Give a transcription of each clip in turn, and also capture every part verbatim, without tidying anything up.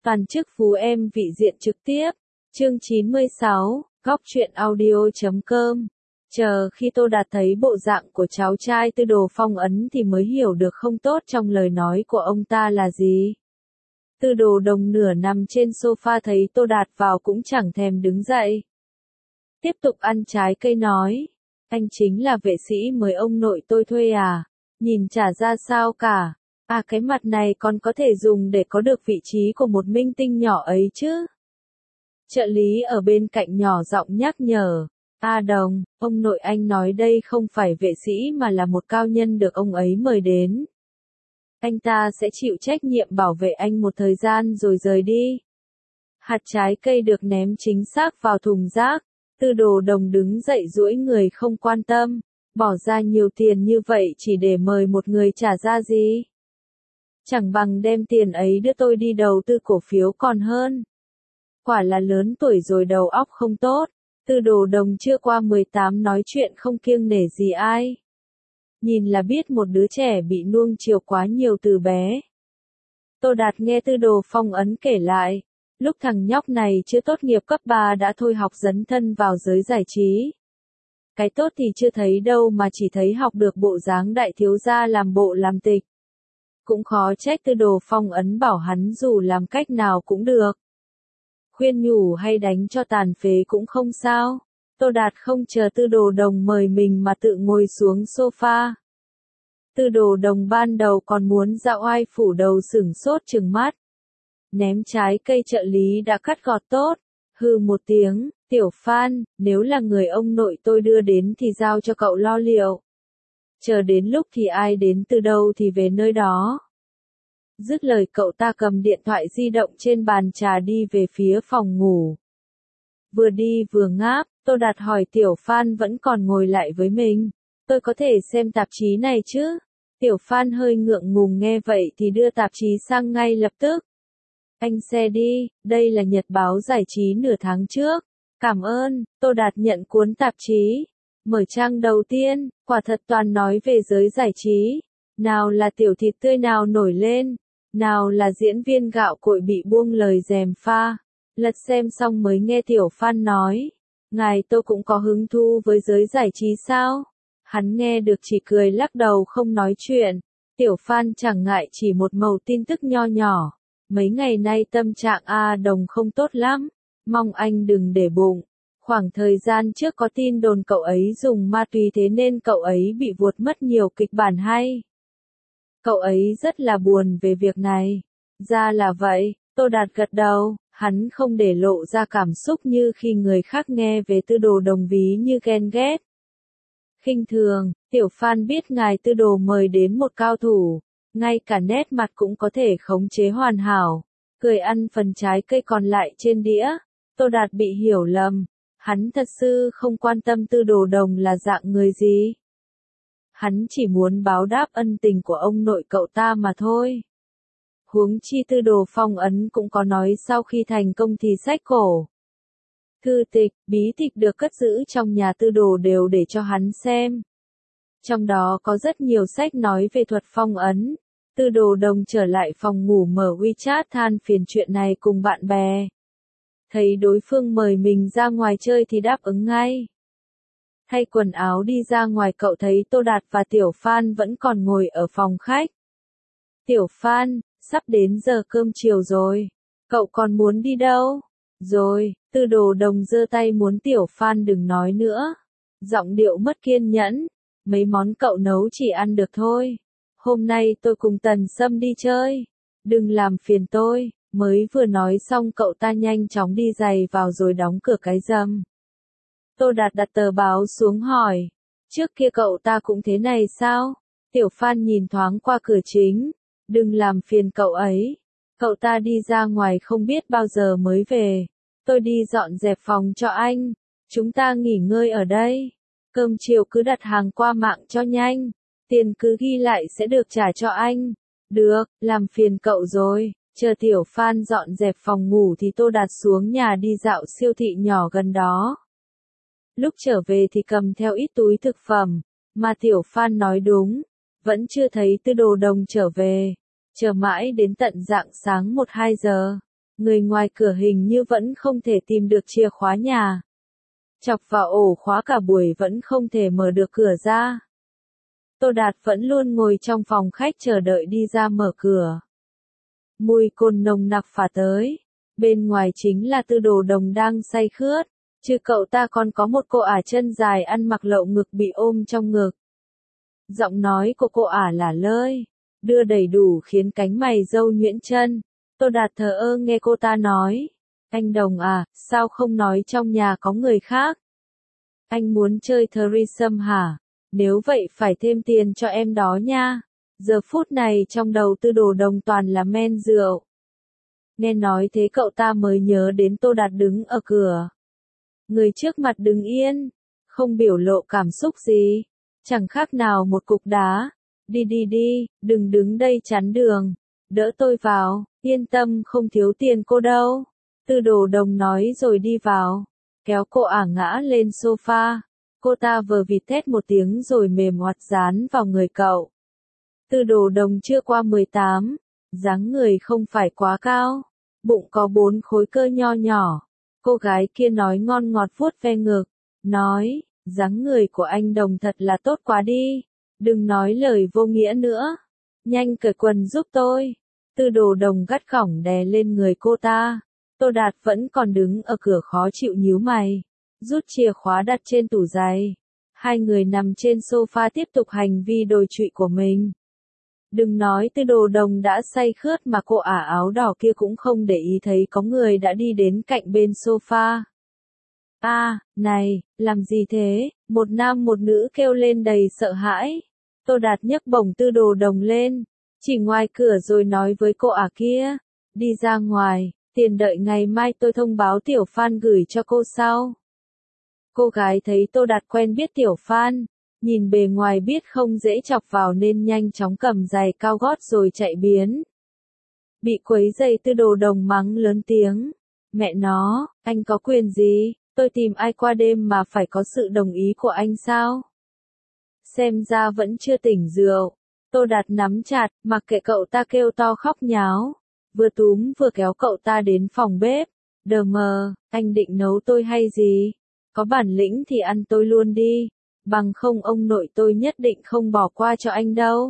Toàn chức phú em vị diện trực tiếp. Chương chín mươi sáu, góc truyện audio chấm com. Chờ khi Tô Đạt thấy bộ dạng của cháu trai Tư Đồ Phong ấn thì mới hiểu được không tốt trong lời nói của ông ta là gì. Tư Đồ Đồng nửa nằm trên sofa thấy Tô Đạt vào cũng chẳng thèm đứng dậy. Tiếp tục ăn trái cây nói, anh chính là vệ sĩ mới ông nội tôi thuê à, nhìn chả ra sao cả. À cái mặt này còn có thể dùng để có được vị trí của một minh tinh nhỏ ấy chứ. Trợ lý ở bên cạnh nhỏ giọng nhắc nhở. A Đồng, ông nội anh nói đây không phải vệ sĩ mà là một cao nhân được ông ấy mời đến. Anh ta sẽ chịu trách nhiệm bảo vệ anh một thời gian rồi rời đi. Hạt trái cây được ném chính xác vào thùng rác. Tư Đồ Đồng đứng dậy duỗi người không quan tâm. Bỏ ra nhiều tiền như vậy chỉ để mời một người trả ra gì? Chẳng bằng đem tiền ấy đưa tôi đi đầu tư cổ phiếu còn hơn. Quả là lớn tuổi rồi đầu óc không tốt. Tư Đồ Đồng chưa qua mười tám nói chuyện không kiêng nể gì ai. Nhìn là biết một đứa trẻ bị nuông chiều quá nhiều từ bé. Tô Đạt nghe Tư Đồ Phong ấn kể lại. Lúc thằng nhóc này chưa tốt nghiệp cấp ba đã thôi học dấn thân vào giới giải trí. Cái tốt thì chưa thấy đâu mà chỉ thấy học được bộ dáng đại thiếu gia làm bộ làm tịch. Cũng khó trách Tư Đồ Phong ấn bảo hắn dù làm cách nào cũng được. Khuyên nhủ hay đánh cho tàn phế cũng không sao. Tô Đạt không chờ Tư Đồ Đồng mời mình mà tự ngồi xuống sofa. Tư Đồ Đồng ban đầu còn muốn dạo oai phủ đầu sửng sốt trừng mắt. Ném trái cây trợ lý đã cắt gọt tốt. Hừ một tiếng, Tiểu Phan, nếu là người ông nội tôi đưa đến thì giao cho cậu lo liệu. Chờ đến lúc thì ai đến từ đâu thì về nơi đó. Dứt lời cậu ta cầm điện thoại di động trên bàn trà đi về phía phòng ngủ. Vừa đi vừa ngáp, Tô Đạt hỏi Tiểu Phan vẫn còn ngồi lại với mình. Tôi có thể xem tạp chí này chứ? Tiểu Phan hơi ngượng ngùng nghe vậy thì đưa tạp chí sang ngay lập tức. Anh xe đi, đây là nhật báo giải trí nửa tháng trước. Cảm ơn, Tô Đạt nhận cuốn tạp chí. Mở trang đầu tiên, quả thật toàn nói về giới giải trí. Nào là tiểu thịt tươi nào nổi lên, nào là diễn viên gạo cội bị buông lời gièm pha. Lật xem xong mới nghe Tiểu Phan nói. Ngài tôi cũng có hứng thú với giới giải trí sao? Hắn nghe được chỉ cười lắc đầu không nói chuyện. Tiểu Phan chẳng ngại chỉ một mẩu tin tức nho nhỏ. Mấy ngày nay tâm trạng A Đồng không tốt lắm. Mong anh đừng để bụng. Khoảng thời gian trước có tin đồn cậu ấy dùng ma túy thế nên cậu ấy bị vuột mất nhiều kịch bản hay. Cậu ấy rất là buồn về việc này. Ra là vậy, Tô Đạt gật đầu, hắn không để lộ ra cảm xúc như khi người khác nghe về Tư Đồ Đồng ví như ghen ghét. Khinh thường, Tiểu Phan biết ngài Tư Đồ mời đến một cao thủ, ngay cả nét mặt cũng có thể khống chế hoàn hảo, cười ăn phần trái cây còn lại trên đĩa. Tô Đạt bị hiểu lầm, hắn thật sự không quan tâm Tư Đồ Đồng là dạng người gì. Hắn chỉ muốn báo đáp ân tình của ông nội cậu ta mà thôi. Huống chi Tư Đồ Phong ấn cũng có nói sau khi thành công thì sách cổ. Thư tịch, bí tịch được cất giữ trong nhà Tư Đồ đều để cho hắn xem. Trong đó có rất nhiều sách nói về thuật phong ấn. Tư Đồ Đồng trở lại phòng ngủ mở WeChat than phiền chuyện này cùng bạn bè. Thấy đối phương mời mình ra ngoài chơi thì đáp ứng ngay. Thay quần áo đi ra ngoài cậu thấy Tô Đạt và Tiểu Phan vẫn còn ngồi ở phòng khách. Tiểu Phan, sắp đến giờ cơm chiều rồi. Cậu còn muốn đi đâu? Rồi, Tư Đồ Đồng giơ tay muốn Tiểu Phan đừng nói nữa. Giọng điệu mất kiên nhẫn. Mấy món cậu nấu chỉ ăn được thôi. Hôm nay tôi cùng Tần Sâm đi chơi. Đừng làm phiền tôi. Mới vừa nói xong cậu ta nhanh chóng đi giày vào rồi đóng cửa cái rầm. Tô Đạt đặt tờ báo xuống hỏi. Trước kia cậu ta cũng thế này sao? Tiểu Phan nhìn thoáng qua cửa chính. Đừng làm phiền cậu ấy. Cậu ta đi ra ngoài không biết bao giờ mới về. Tôi đi dọn dẹp phòng cho anh. Chúng ta nghỉ ngơi ở đây. Cơm chiều cứ đặt hàng qua mạng cho nhanh. Tiền cứ ghi lại sẽ được trả cho anh. Được, làm phiền cậu rồi. Chờ Tiểu Phan dọn dẹp phòng ngủ thì Tô Đạt xuống nhà đi dạo siêu thị nhỏ gần đó. Lúc trở về thì cầm theo ít túi thực phẩm, mà Tiểu Phan nói đúng, vẫn chưa thấy Tư Đồ Đồng trở về, chờ mãi đến tận rạng sáng một hai giờ. Người ngoài cửa hình như vẫn không thể tìm được chìa khóa nhà. Chọc vào ổ khóa cả buổi vẫn không thể mở được cửa ra. Tô Đạt vẫn luôn ngồi trong phòng khách chờ đợi đi ra mở cửa. Mùi cồn nồng nặc phả tới. Bên ngoài chính là Tư Đồ Đồng đang say khướt. Chứ cậu ta còn có một cô ả chân dài ăn mặc lậu ngực bị ôm trong ngực. Giọng nói của cô ả là lơi, đưa đầy đủ khiến cánh mày râu nhuyễn chân. Tô Đạt thờ ơ nghe cô ta nói. Anh Đồng à, sao không nói trong nhà có người khác? Anh muốn chơi threesome hả? Nếu vậy phải thêm tiền cho em đó nha. Giờ phút này trong đầu Tư Đồ Đồng toàn là men rượu. Nghe nói thế cậu ta mới nhớ đến Tô Đạt đứng ở cửa. Người trước mặt đứng yên, không biểu lộ cảm xúc gì, chẳng khác nào một cục đá. Đi đi đi, đừng đứng đây chắn đường, đỡ tôi vào, yên tâm không thiếu tiền cô đâu. Tư Đồ Đồng nói rồi đi vào, kéo cô ả ngã lên sofa. Cô ta vờ vịt thét một tiếng rồi mềm oặt dán vào người cậu. Tư Đồ Đồng chưa qua mười tám, dáng người không phải quá cao, bụng có bốn khối cơ nho nhỏ. Cô gái kia nói ngon ngọt vuốt ve ngực, nói, dáng người của anh Đồng thật là tốt quá đi, đừng nói lời vô nghĩa nữa, nhanh cởi quần giúp tôi. Tư Đồ Đồng gắt gỏng đè lên người cô ta. Tô Đạt vẫn còn đứng ở cửa khó chịu nhíu mày, rút chìa khóa đặt trên tủ giày. Hai người nằm trên sofa tiếp tục hành vi đồi trụy của mình. Đừng nói Tư Đồ Đồng đã say khướt mà cô ả áo đỏ kia cũng không để ý thấy có người đã đi đến cạnh bên sofa. A, à, này, làm gì thế? Một nam một nữ kêu lên đầy sợ hãi. Tô Đạt nhấc bổng Tư Đồ Đồng lên, chỉ ngoài cửa rồi nói với cô ả kia, đi ra ngoài, tiền đợi ngày mai tôi thông báo Tiểu Phan gửi cho cô sau. Cô gái thấy Tô Đạt quen biết Tiểu Phan, nhìn bề ngoài biết không dễ chọc vào nên nhanh chóng cầm giày cao gót rồi chạy biến. Bị quấy giày Tư Đồ Đồng mắng lớn tiếng. Mẹ nó, anh có quyền gì, tôi tìm ai qua đêm mà phải có sự đồng ý của anh sao? Xem ra vẫn chưa tỉnh rượu. Tô Đạt nắm chặt, mặc kệ cậu ta kêu to khóc nháo. Vừa túm vừa kéo cậu ta đến phòng bếp. Đờ mờ, anh định nấu tôi hay gì? Có bản lĩnh thì ăn tôi luôn đi. Bằng không ông nội tôi nhất định không bỏ qua cho anh đâu.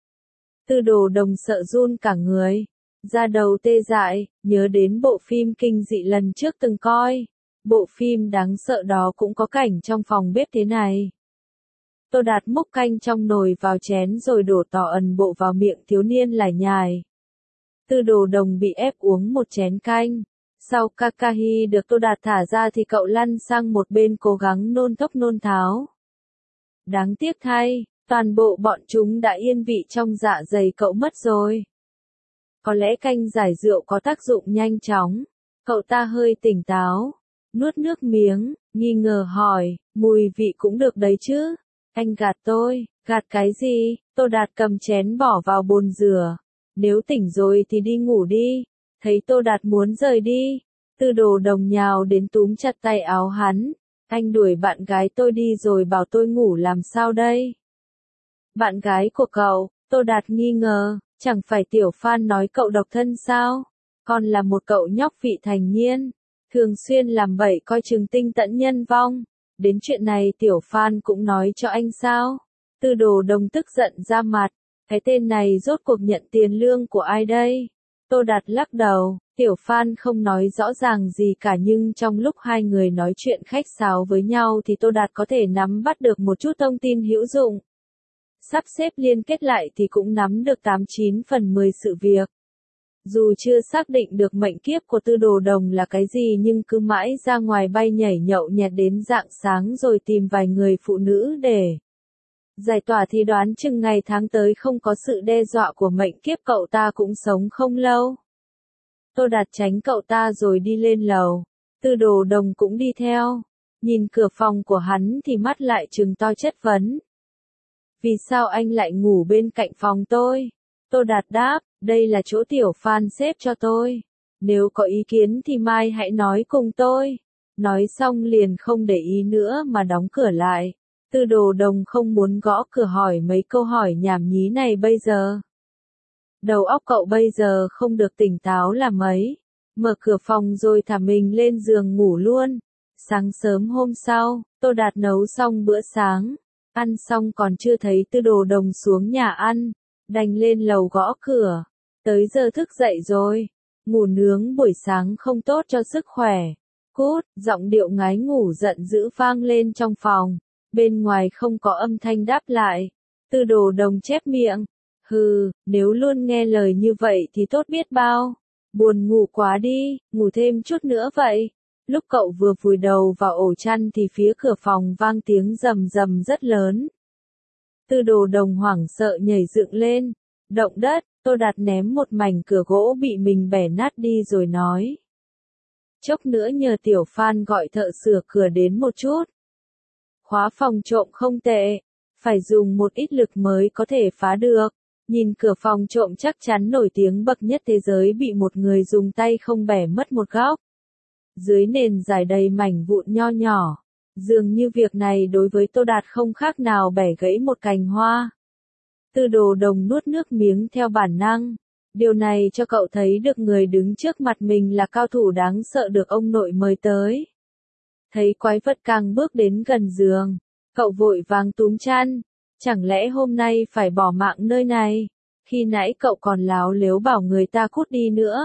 Tư Đồ Đồng sợ run cả người. Da đầu tê dại, nhớ đến bộ phim kinh dị lần trước từng coi. Bộ phim đáng sợ đó cũng có cảnh trong phòng bếp thế này. Tô Đạt múc canh trong nồi vào chén rồi đổ tỏ ẩn bộ vào miệng thiếu niên lải nhải. Tư Đồ Đồng bị ép uống một chén canh. Sau Kakahi được Tô Đạt thả ra thì cậu lăn sang một bên cố gắng nôn thốc nôn tháo. Đáng tiếc thay, toàn bộ bọn chúng đã yên vị trong dạ dày cậu mất rồi. Có lẽ canh giải rượu có tác dụng nhanh chóng. Cậu ta hơi tỉnh táo, nuốt nước miếng, nghi ngờ hỏi, mùi vị cũng được đấy chứ? Anh gạt tôi, gạt cái gì? Tô Đạt cầm chén bỏ vào bồn rửa. Nếu tỉnh rồi thì đi ngủ đi. Thấy Tô Đạt muốn rời đi, Tư Đồ Đồng nhào đến túm chặt tay áo hắn. Anh đuổi bạn gái tôi đi rồi bảo tôi ngủ làm sao đây? Bạn gái của cậu, Tô Đạt nghi ngờ, chẳng phải Tiểu Phan nói cậu độc thân sao? Còn là một cậu nhóc vị thành niên, thường xuyên làm bậy coi chừng tinh tẫn nhân vong. Đến chuyện này Tiểu Phan cũng nói cho anh sao? Tư Đồ Đồng tức giận ra mặt, cái tên này rốt cuộc nhận tiền lương của ai đây? Tô Đạt lắc đầu, Tiểu Phan không nói rõ ràng gì cả nhưng trong lúc hai người nói chuyện khách sáo với nhau thì Tô Đạt có thể nắm bắt được một chút thông tin hữu dụng. Sắp xếp liên kết lại thì cũng nắm được tám chín phần mười sự việc. Dù chưa xác định được mệnh kiếp của Tư Đồ Đồng là cái gì nhưng cứ mãi ra ngoài bay nhảy nhậu nhẹt đến rạng sáng rồi tìm vài người phụ nữ để giải tỏa thì đoán chừng ngày tháng tới không có sự đe dọa của mệnh kiếp cậu ta cũng sống không lâu. Tô Đạt tránh cậu ta rồi đi lên lầu. Tư Đồ Đồng cũng đi theo. Nhìn cửa phòng của hắn thì mắt lại trừng to chất vấn. Vì sao anh lại ngủ bên cạnh phòng tôi? Tô Đạt đáp, đây là chỗ Tiểu Phan xếp cho tôi. Nếu có ý kiến thì mai hãy nói cùng tôi. Nói xong liền không để ý nữa mà đóng cửa lại. Tư Đồ Đồng không muốn gõ cửa hỏi mấy câu hỏi nhảm nhí này bây giờ. Đầu óc cậu bây giờ không được tỉnh táo là mấy. mở cửa phòng rồi thả mình lên giường ngủ luôn. Sáng sớm hôm sau, Tô Đạt nấu xong bữa sáng, ăn xong còn chưa thấy Tư Đồ Đồng xuống nhà ăn, đành lên lầu gõ cửa. Tới giờ thức dậy rồi, ngủ nướng buổi sáng không tốt cho sức khỏe. Cút, giọng điệu ngái ngủ giận dữ vang lên trong phòng, bên ngoài không có âm thanh đáp lại. Tư Đồ Đồng chép miệng, hừ, nếu luôn nghe lời như vậy thì tốt biết bao. Buồn ngủ quá đi, ngủ thêm chút nữa vậy. Lúc cậu vừa vùi đầu vào ổ chăn thì phía cửa phòng vang tiếng rầm rầm rất lớn. Tư Đồ Đồng hoảng sợ nhảy dựng lên. Động đất, Tô Đạt ném một mảnh cửa gỗ bị mình bẻ nát đi rồi nói. Chốc nữa nhờ Tiểu Phan gọi thợ sửa cửa đến một chút. Khóa phòng trộm không tệ, phải dùng một ít lực mới có thể phá được. Nhìn cửa phòng trộm chắc chắn nổi tiếng bậc nhất thế giới bị một người dùng tay không bẻ mất một góc. Dưới nền dài đầy mảnh vụn nho nhỏ, dường như việc này đối với Tô Đạt không khác nào bẻ gãy một cành hoa. Tư Đồ Đồng nuốt nước miếng theo bản năng. Điều này cho cậu thấy được người đứng trước mặt mình là cao thủ đáng sợ được ông nội mời tới. Thấy quái vật càng bước đến gần giường, cậu vội vàng túm chăn. Chẳng lẽ hôm nay phải bỏ mạng nơi này? Khi nãy cậu còn láo lếu bảo người ta cút đi nữa.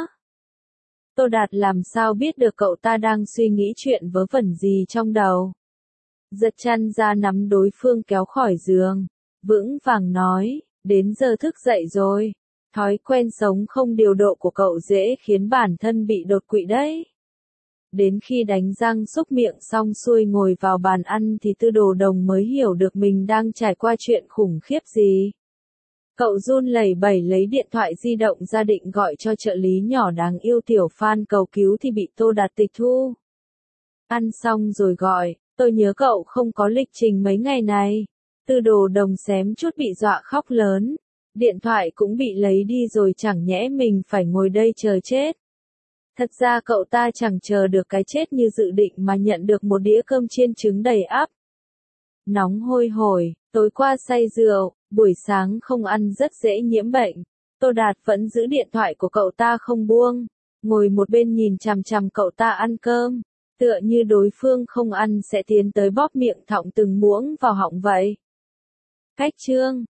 Tô Đạt làm sao biết được cậu ta đang suy nghĩ chuyện vớ vẩn gì trong đầu. Giật chăn ra nắm đối phương kéo khỏi giường, vững vàng nói, đến giờ thức dậy rồi. Thói quen sống không điều độ của cậu dễ khiến bản thân bị đột quỵ đấy. Đến khi đánh răng xúc miệng xong xuôi ngồi vào bàn ăn thì Tư Đồ Đồng mới hiểu được mình đang trải qua chuyện khủng khiếp gì. Cậu run lẩy bẩy lấy điện thoại di động ra định gọi cho trợ lý nhỏ đáng yêu Tiểu Phan cầu cứu thì bị Tô Đạt tịch thu. Ăn xong rồi gọi, tôi nhớ cậu không có lịch trình mấy ngày này. Tư Đồ Đồng xém chút bị dọa khóc lớn. Điện thoại cũng bị lấy đi rồi chẳng nhẽ mình phải ngồi đây chờ chết. Thật ra cậu ta chẳng chờ được cái chết như dự định mà nhận được một đĩa cơm chiên trứng đầy ắp. Nóng hôi hổi, tối qua say rượu, buổi sáng không ăn rất dễ nhiễm bệnh. Tô Đạt vẫn giữ điện thoại của cậu ta không buông, ngồi một bên nhìn chằm chằm cậu ta ăn cơm, tựa như đối phương không ăn sẽ tiến tới bóp miệng thọng từng muỗng vào họng vậy. Cách chương